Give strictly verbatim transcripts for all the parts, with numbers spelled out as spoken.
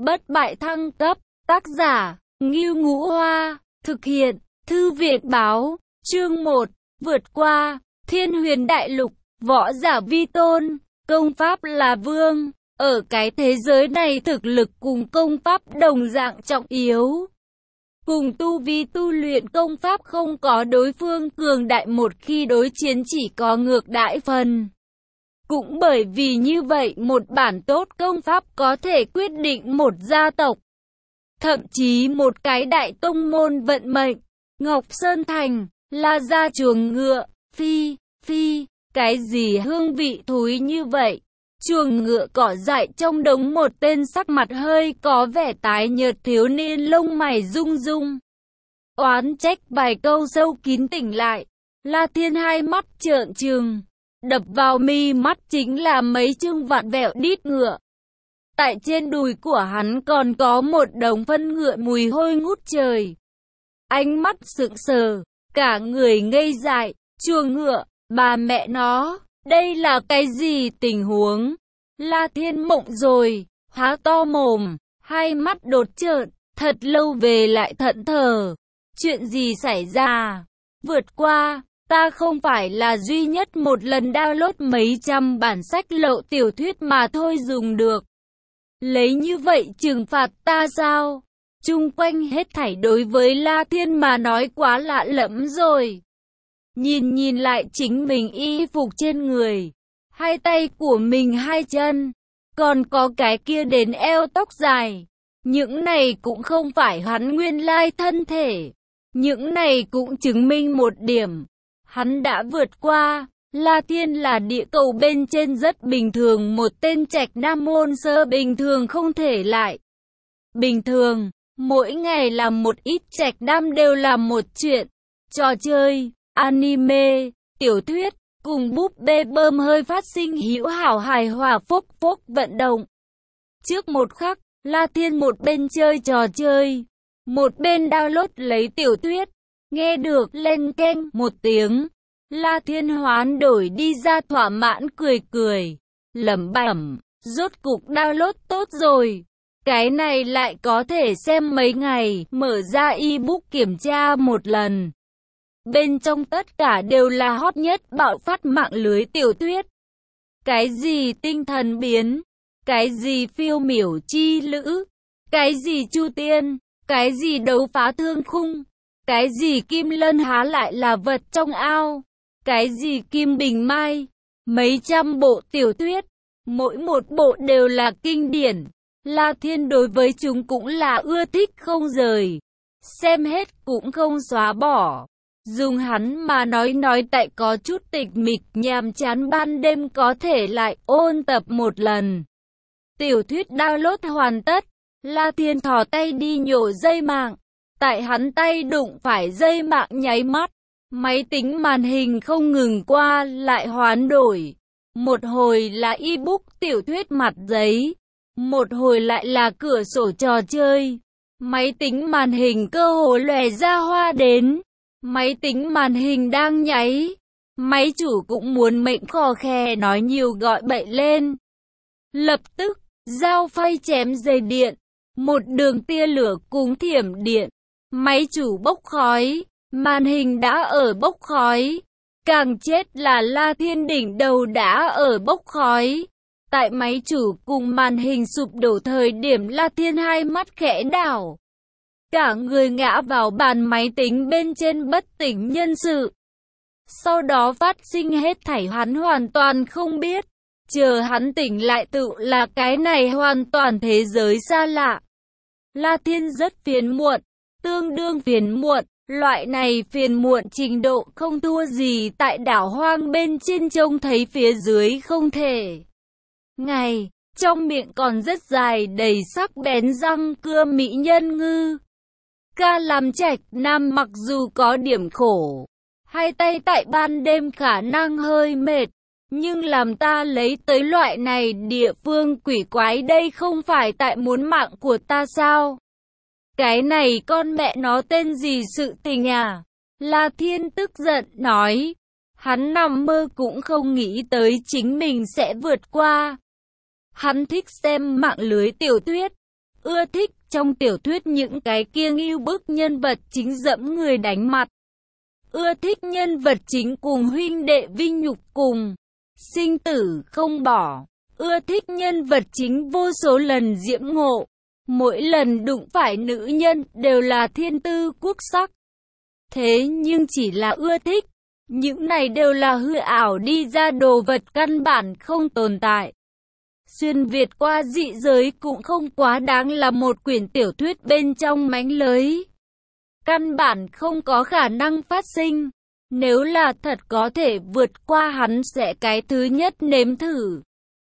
bất bại thăng cấp, tác giả, Ngưu Ngũ Hoa, thực hiện, Thư viện báo, chương một, vượt qua, Thiên Huyền Đại Lục, võ giả vi tôn, công pháp là vương. Ở cái thế giới này thực lực cùng công pháp đồng dạng trọng yếu. Cùng tu vi tu luyện công pháp không có đối phương cường đại, một khi đối chiến chỉ có ngược đãi phần. Cũng bởi vì như vậy một bản tốt công pháp có thể quyết định một gia tộc, thậm chí một cái đại tông môn vận mệnh. Ngọc Sơn Thành, là ra chuồng ngựa, phi, phi, cái gì hương vị thúi như vậy? Chuồng ngựa cỏ dại trong đống, một tên sắc mặt hơi có vẻ tái nhợt thiếu niên lông mày rung rung. Oán trách vài câu sâu kín tỉnh lại. La Thiên hai mắt trợn trừng, đập vào mi mắt chính là mấy chương vặn vẹo đít ngựa. Tại trên đùi của hắn còn có một đống phân ngựa mùi hôi ngút trời. Ánh mắt sững sờ, cả người ngây dại. Chuồng ngựa, bà mẹ nó, đây là cái gì tình huống? La Thiên mộng rồi, há to mồm, hai mắt đột trợn, thật lâu về lại thẫn thờ. Chuyện gì xảy ra? Vượt qua, ta không phải là duy nhất một lần download mấy trăm bản sách lậu tiểu thuyết mà thôi dùng được. Lấy như vậy trừng phạt ta sao? Chung quanh hết thảy đối với La Thiên mà nói quá lạ lẫm rồi. Nhìn nhìn lại chính mình y phục trên người, hai tay của mình, hai chân, còn có cái kia đến eo tóc dài. Những này cũng không phải hắn nguyên lai thân thể. Những này cũng chứng minh một điểm, hắn đã vượt qua. La Thiên là địa cầu bên trên rất bình thường, một tên trạch nam môn sơ bình thường không thể lại. Bình thường, mỗi ngày làm một ít trạch nam đều làm một chuyện, trò chơi, anime, tiểu thuyết, cùng búp bê bơm hơi phát sinh hữu hảo hài hòa phốc phốc vận động. Trước một khắc, La Thiên một bên chơi trò chơi, một bên download lấy tiểu thuyết. Nghe được lên keng một tiếng, La Thiên hoán đổi đi ra thỏa mãn cười cười, lẩm bẩm, rốt cục download tốt rồi. Cái này lại có thể xem mấy ngày, mở ra ebook kiểm tra một lần. Bên trong tất cả đều là hot nhất bạo phát mạng lưới tiểu thuyết. Cái gì tinh thần biến, cái gì phiêu miểu chi lữ, cái gì chu tiên, cái gì đấu phá thương khung, cái gì kim lân há lại là vật trong ao, cái gì kim bình mai, mấy trăm bộ tiểu thuyết, mỗi một bộ đều là kinh điển. La Thiên đối với chúng cũng là ưa thích không rời, xem hết cũng không xóa bỏ. Dùng hắn mà nói nói tại có chút tịch mịch nhàm chán ban đêm có thể lại ôn tập một lần. Tiểu thuyết download hoàn tất, La Thiên thò tay đi nhổ dây mạng. Tại hắn tay đụng phải dây mạng nháy mắt, máy tính màn hình không ngừng qua lại hoán đổi. Một hồi là ebook tiểu thuyết mặt giấy, một hồi lại là cửa sổ trò chơi. Máy tính màn hình cơ hồ lòe ra hoa đến. Máy tính màn hình đang nháy. Máy chủ cũng muốn mệnh khò khè nói nhiều gọi bậy lên. Lập tức, dao phay chém dây điện. Một đường tia lửa cúng thiểm điện. Máy chủ bốc khói. Màn hình đã ở bốc khói. Càng chết là La Thiên đỉnh đầu đã ở bốc khói. Tại máy chủ cùng màn hình sụp đổ thời điểm, La Thiên hai mắt khẽ đảo. Cả người ngã vào bàn máy tính bên trên bất tỉnh nhân sự. Sau đó phát sinh hết thảy hắn hoàn toàn không biết. Chờ hắn tỉnh lại tự là cái này hoàn toàn thế giới xa lạ. La Thiên rất phiền muộn, tương đương phiền muộn. Loại này phiền muộn trình độ không thua gì tại đảo hoang bên trên trông thấy phía dưới không thể. Ngày, trong miệng còn rất dài đầy sắc bén răng cưa mỹ nhân ngư. Ca làm trạch nam mặc dù có điểm khổ, hai tay tại ban đêm khả năng hơi mệt, nhưng làm ta lấy tới loại này địa phương quỷ quái đây không phải tại muốn mạng của ta sao? Cái này con mẹ nó tên gì sự tình à? La Thiên tức giận nói. Hắn nằm mơ cũng không nghĩ tới chính mình sẽ vượt qua. Hắn thích xem mạng lưới tiểu thuyết. ưa thích trong tiểu thuyết những cái kia ngưu bức nhân vật chính dẫm người đánh mặt. Ưa thích nhân vật chính cùng huynh đệ vinh nhục cùng, sinh tử không bỏ. Ưa thích nhân vật chính vô số lần diễm ngộ. Mỗi lần đụng phải nữ nhân đều là thiên tư quốc sắc. Thế nhưng chỉ là ưa thích. Những này đều là hư ảo đi ra đồ vật căn bản không tồn tại. Xuyên Việt qua dị giới cũng không quá đáng là một quyển tiểu thuyết bên trong mánh lưới. Căn bản không có khả năng phát sinh. Nếu là thật có thể vượt qua hắn sẽ cái thứ nhất nếm thử.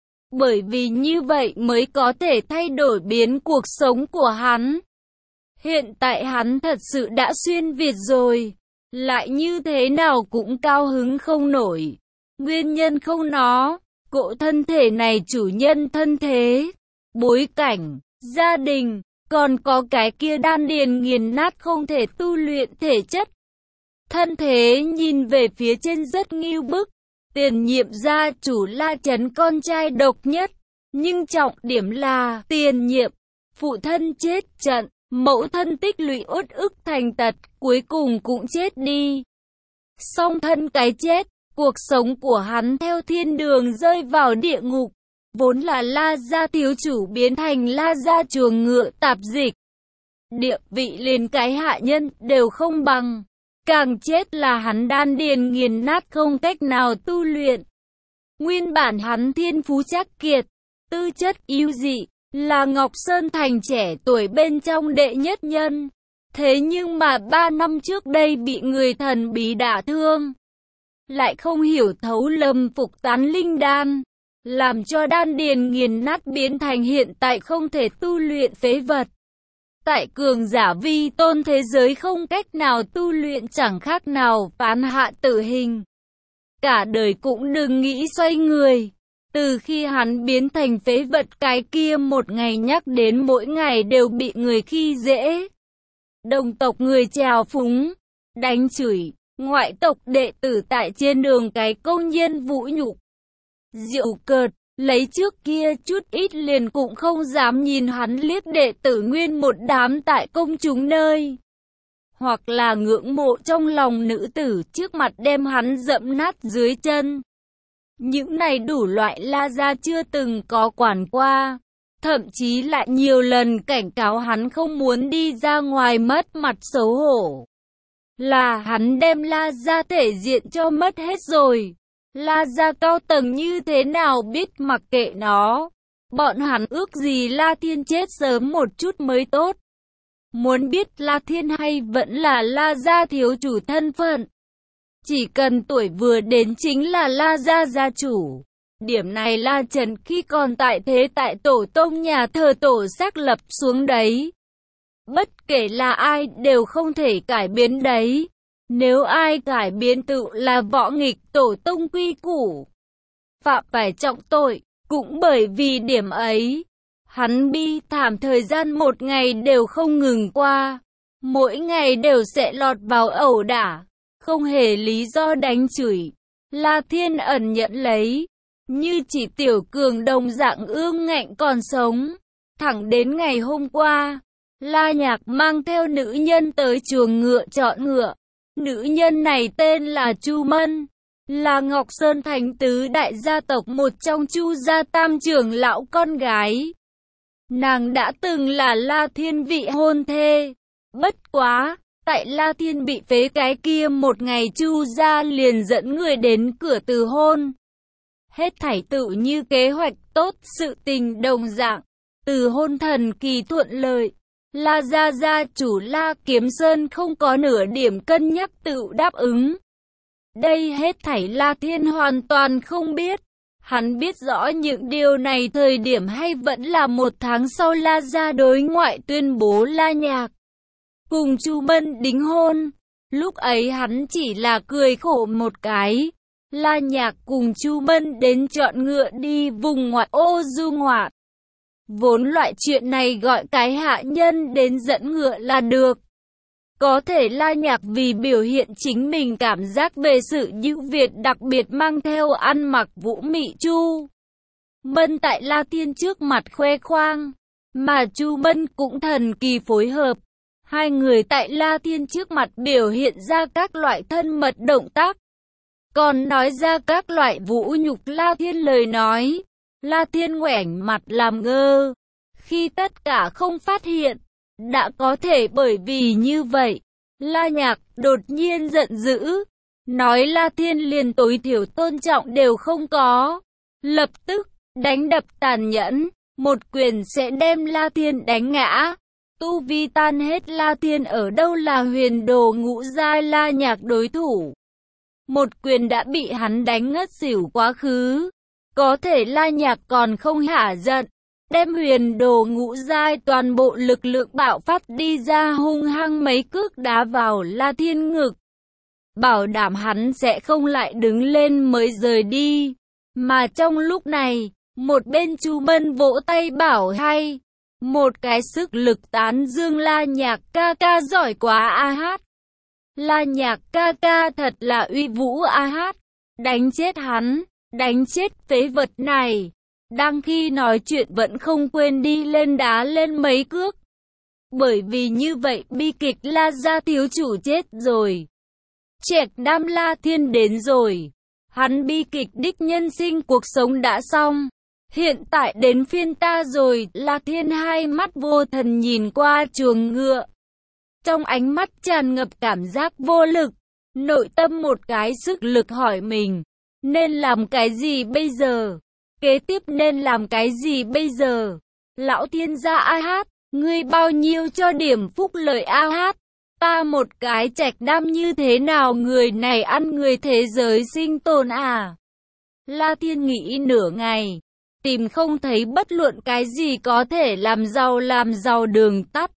Bởi vì như vậy mới có thể thay đổi biến cuộc sống của hắn. Hiện tại hắn thật sự đã xuyên Việt rồi. Lại như thế nào cũng cao hứng không nổi. Nguyên nhân không nó. Cỗ thân thể này chủ nhân thân thế, bối cảnh, gia đình, còn có cái kia đan điền nghiền nát không thể tu luyện thể chất. Thân thế nhìn về phía trên rất ngưu bức. Tiền nhiệm gia chủ La Trấn con trai độc nhất. Nhưng trọng điểm là tiền nhiệm, phụ thân chết trận, mẫu thân tích lũy uất ức thành tật, cuối cùng cũng chết đi. Song thân cái chết, cuộc sống của hắn theo thiên đường rơi vào địa ngục. Vốn là La gia thiếu chủ biến thành La gia chuồng ngựa tạp dịch. Địa vị liền cái hạ nhân đều không bằng. Càng chết là hắn đan điền nghiền nát không cách nào tu luyện. Nguyên bản hắn thiên phú chắc kiệt, tư chất ưu dị, là Ngọc Sơn Thành trẻ tuổi bên trong đệ nhất nhân. Thế nhưng mà ba năm trước đây bị người thần bí đả thương. Lại không hiểu thấu lâm phục tán linh đan. Làm cho đan điền nghiền nát biến thành hiện tại không thể tu luyện phế vật. Tại cường giả vi tôn thế giới không cách nào tu luyện chẳng khác nào phán hạ tử hình. Cả đời cũng đừng nghĩ xoay người. Từ khi hắn biến thành phế vật cái kia một ngày nhắc đến mỗi ngày đều bị người khi dễ. Đồng tộc người trào phúng, đánh chửi, ngoại tộc đệ tử tại trên đường cái công nhân vũ nhục. Diệu cợt, lấy trước kia chút ít liền cũng không dám nhìn hắn liếc đệ tử nguyên một đám tại công chúng nơi. Hoặc là ngưỡng mộ trong lòng nữ tử trước mặt đem hắn dẫm nát dưới chân. Những này đủ loại La gia chưa từng có quản qua. Thậm chí lại nhiều lần cảnh cáo hắn không muốn đi ra ngoài mất mặt xấu hổ. Là hắn đem La gia thể diện cho mất hết rồi. La gia cao tầng như thế nào biết mặc kệ nó. Bọn hắn ước gì La Thiên chết sớm một chút mới tốt. Muốn biết La Thiên hay vẫn là La gia thiếu chủ thân phận. Chỉ cần tuổi vừa đến chính là La gia gia chủ. Điểm này La Trần khi còn tại thế tại tổ tông nhà thờ tổ xác lập xuống đấy. Bất kể là ai đều không thể cải biến đấy. Nếu ai cải biến tự là võ nghịch tổ tông quy củ. Phạm phải trọng tội, cũng bởi vì điểm ấy. Hắn bi thảm thời gian một ngày đều không ngừng qua. Mỗi ngày đều sẽ lọt vào ẩu đả. Không hề lý do đánh chửi. La Thiên ẩn nhận lấy. Như chỉ tiểu cường đồng dạng ương ngạnh còn sống. Thẳng đến ngày hôm qua. La Nhạc mang theo nữ nhân tới chuồng ngựa chọn ngựa. Nữ nhân này tên là Chu Mân. Là Ngọc Sơn Thành tứ đại gia tộc một trong Chu gia tam trưởng lão con gái. Nàng đã từng là La Thiên vị hôn thê. Bất quá, tại La Thiên bị phế cái kia một ngày Chu gia liền dẫn người đến cửa từ hôn. Hết thảy tự như kế hoạch tốt, sự tình đồng dạng. Từ hôn thần kỳ thuận lợi. La gia gia chủ La Kiếm Sơn không có nửa điểm cân nhắc tự đáp ứng. Đây hết thảy La Thiên hoàn toàn không biết. Hắn biết rõ những điều này thời điểm hay vẫn là một tháng sau La gia đối ngoại tuyên bố La Nhạc cùng Chu Mân đính hôn. Lúc ấy hắn chỉ là cười khổ một cái. La Nhạc cùng Chu Mân đến chọn ngựa đi vùng ngoại ô du ngoạn. Vốn loại chuyện này gọi cái hạ nhân đến dẫn ngựa là được. Có thể La Nhạc vì biểu hiện chính mình cảm giác về sự ưu việt đặc biệt mang theo ăn mặc vũ mị Chu Mân tại La Thiên trước mặt khoe khoang. mà Chu Mân cũng thần kỳ phối hợp. Hai người tại La Thiên trước mặt biểu hiện ra các loại thân mật động tác, còn nói ra các loại vũ nhục La Thiên lời nói. La Thiên ngoảnh mặt làm ngơ, khi tất cả không phát hiện. Đã có thể bởi vì như vậy, La Nhạc đột nhiên giận dữ, nói La Thiên liền tối thiểu tôn trọng đều không có. Lập tức, đánh đập tàn nhẫn, một quyền sẽ đem La Thiên đánh ngã. Tu vi tan hết La Thiên ở đâu là huyền đồ ngũ giai La Nhạc đối thủ. Một quyền đã bị hắn đánh ngất xỉu quá khứ. Có thể La Nhạc còn không hả giận, đem huyền đồ ngũ giai toàn bộ lực lượng bạo phát đi ra hung hăng mấy cước đá vào La Thiên ngực. Bảo đảm hắn sẽ không lại đứng lên mới rời đi. Mà trong lúc này, một bên Chu Mân vỗ tay bảo hay. Một cái sức lực tán dương La Nhạc ca ca giỏi quá a hát. La Nhạc ca ca thật là uy vũ a hát. Đánh chết hắn, đánh chết phế vật này. Đang khi nói chuyện vẫn không quên đi lên đá lên mấy cước. Bởi vì như vậy bi kịch La gia thiếu chủ chết rồi. Trạch Nam La Thiên đến rồi. Hắn bi kịch đích nhân sinh cuộc sống đã xong. Hiện tại đến phiên ta rồi. La Thiên hai mắt vô thần nhìn qua chuồng ngựa. Trong ánh mắt tràn ngập cảm giác vô lực. Nội tâm một cái sức lực hỏi mình. Nên làm cái gì bây giờ? Kế tiếp nên làm cái gì bây giờ? Lão thiên gia a hát, ngươi bao nhiêu cho điểm phúc lợi a hát? Ta một cái Trạch Nam như thế nào người này ăn người thế giới sinh tồn à? La Thiên nghĩ nửa ngày, tìm không thấy bất luận cái gì có thể làm giàu làm giàu đường tắt.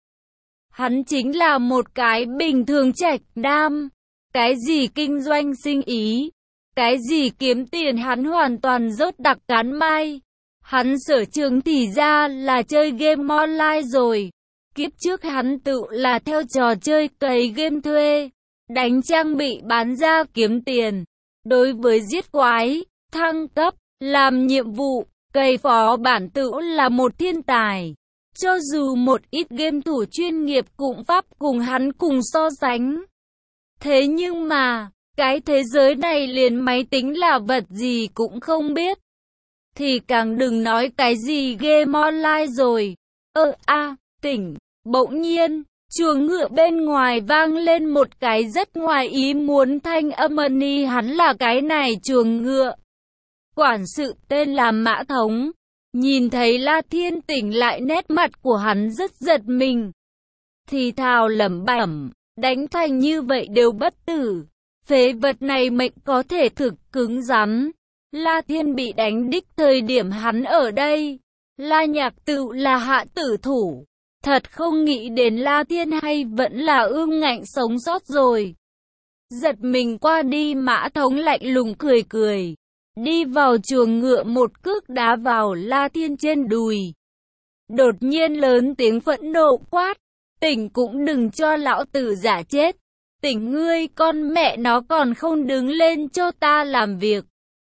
Hắn chính là một cái bình thường Trạch Nam. Cái gì kinh doanh sinh ý, cái gì kiếm tiền hắn hoàn toàn rốt đặc cán mai. Hắn sở trường thì ra là chơi game online rồi. Kiếp trước hắn tự là theo trò chơi cày game thuê, đánh trang bị bán ra kiếm tiền. Đối với giết quái, thăng cấp, làm nhiệm vụ, cày phó bản tự là một thiên tài. Cho dù một ít game thủ chuyên nghiệp cũng pháp cùng hắn cùng so sánh. Thế nhưng mà, cái thế giới này liền máy tính là vật gì cũng không biết. Thì càng đừng nói cái gì game online rồi. Ơ a, tỉnh, bỗng nhiên, chuồng ngựa bên ngoài vang lên một cái rất ngoài ý muốn thanh âm ni hắn là cái này chuồng ngựa. Quản sự tên là Mã Thống. Nhìn thấy La Thiên tỉnh lại nét mặt của hắn rất giật mình. Thì thào lẩm bẩm, đánh thành như vậy đều bất tử. Phế vật này mệnh có thể thực cứng rắn. La Thiên bị đánh đích thời điểm hắn ở đây. La Nhạc tự là hạ tử thủ. Thật không nghĩ đến La Thiên hay vẫn là ương ngạnh sống sót rồi. Giật mình qua đi Mã Thống lạnh lùng cười cười. Đi vào chuồng ngựa một cước đá vào La Thiên trên đùi. Đột nhiên lớn tiếng phẫn nộ quát. Tỉnh cũng đừng cho lão tử giả chết. Tỉnh ngươi con mẹ nó còn không đứng lên cho ta làm việc.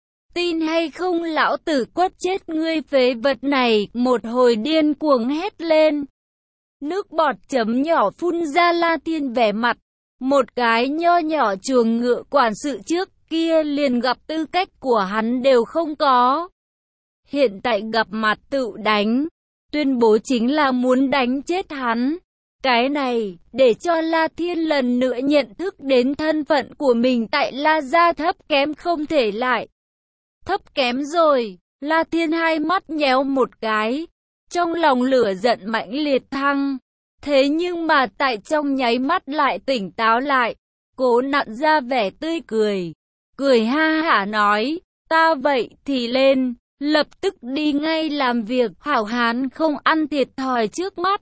Tin hay không lão tử quất chết ngươi phế vật này. Một hồi điên cuồng hét lên. Nước bọt chấm nhỏ phun ra La Thiên vẻ mặt. Một cái nho nhỏ chuồng ngựa quản sự trước kia liền gặp tư cách của hắn đều không có. Hiện tại gặp mặt tự đánh. Tuyên bố chính là muốn đánh chết hắn. Cái này, để cho La Thiên lần nữa nhận thức đến thân phận của mình tại La gia thấp kém không thể lại. Thấp kém rồi, La Thiên hai mắt nhéo một cái. Trong lòng lửa giận mãnh liệt thăng. Thế nhưng mà tại trong nháy mắt lại tỉnh táo lại. Cố nặn ra vẻ tươi cười. Cười ha hả nói, ta vậy thì lên, lập tức đi ngay làm việc. Hảo hán không ăn thiệt thòi trước mắt.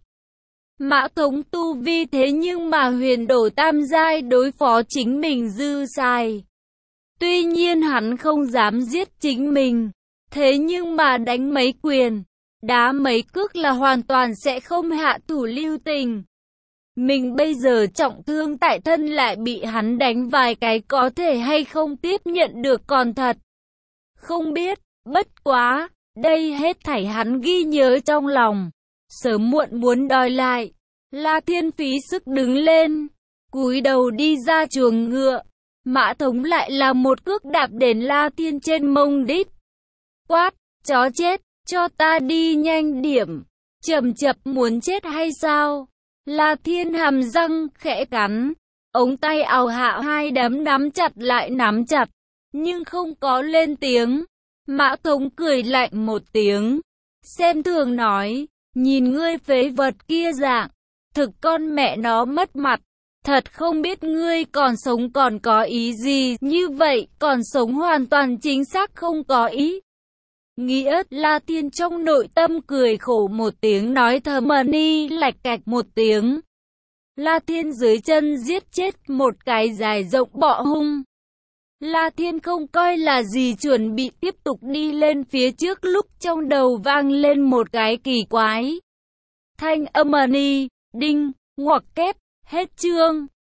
Mã Thống tu vi thế nhưng mà huyền đồ tam giai đối phó chính mình dư sai. Tuy nhiên hắn không dám giết chính mình. Thế nhưng mà đánh mấy quyền, đá mấy cước là hoàn toàn sẽ không hạ thủ lưu tình. Mình bây giờ trọng thương tại thân lại bị hắn đánh vài cái có thể hay không tiếp nhận được còn thật. Không biết, bất quá, đây hết thảy hắn ghi nhớ trong lòng. sớm muộn muốn đòi lại. La Thiên phí sức đứng lên, cúi đầu đi ra chuồng ngựa. Mã Tống lại là một cước đạp đến La Thiên trên mông đít. Quát, chó chết, cho ta đi nhanh điểm. Chầm chập muốn chết hay sao? La Thiên hàm răng khẽ cắn, ống tay áo hạ hai đấm nắm chặt lại nắm chặt, nhưng không có lên tiếng. Mã Tống cười lạnh một tiếng, xem thường nói, nhìn ngươi phế vật kia dạng, thực con mẹ nó mất mặt, thật không biết ngươi còn sống còn có ý gì, như vậy còn sống hoàn toàn chính xác không có ý. Nghĩa, La Thiên trong nội tâm cười khổ một tiếng nói thầm ni lạch cạch một tiếng. La Thiên dưới chân giết chết một cái dài rộng bọ hung. La Thiên không coi là gì chuẩn bị tiếp tục đi lên phía trước lúc trong đầu vang lên một cái kỳ quái thanh âm ni, đinh, ngoặc kép, hết chương.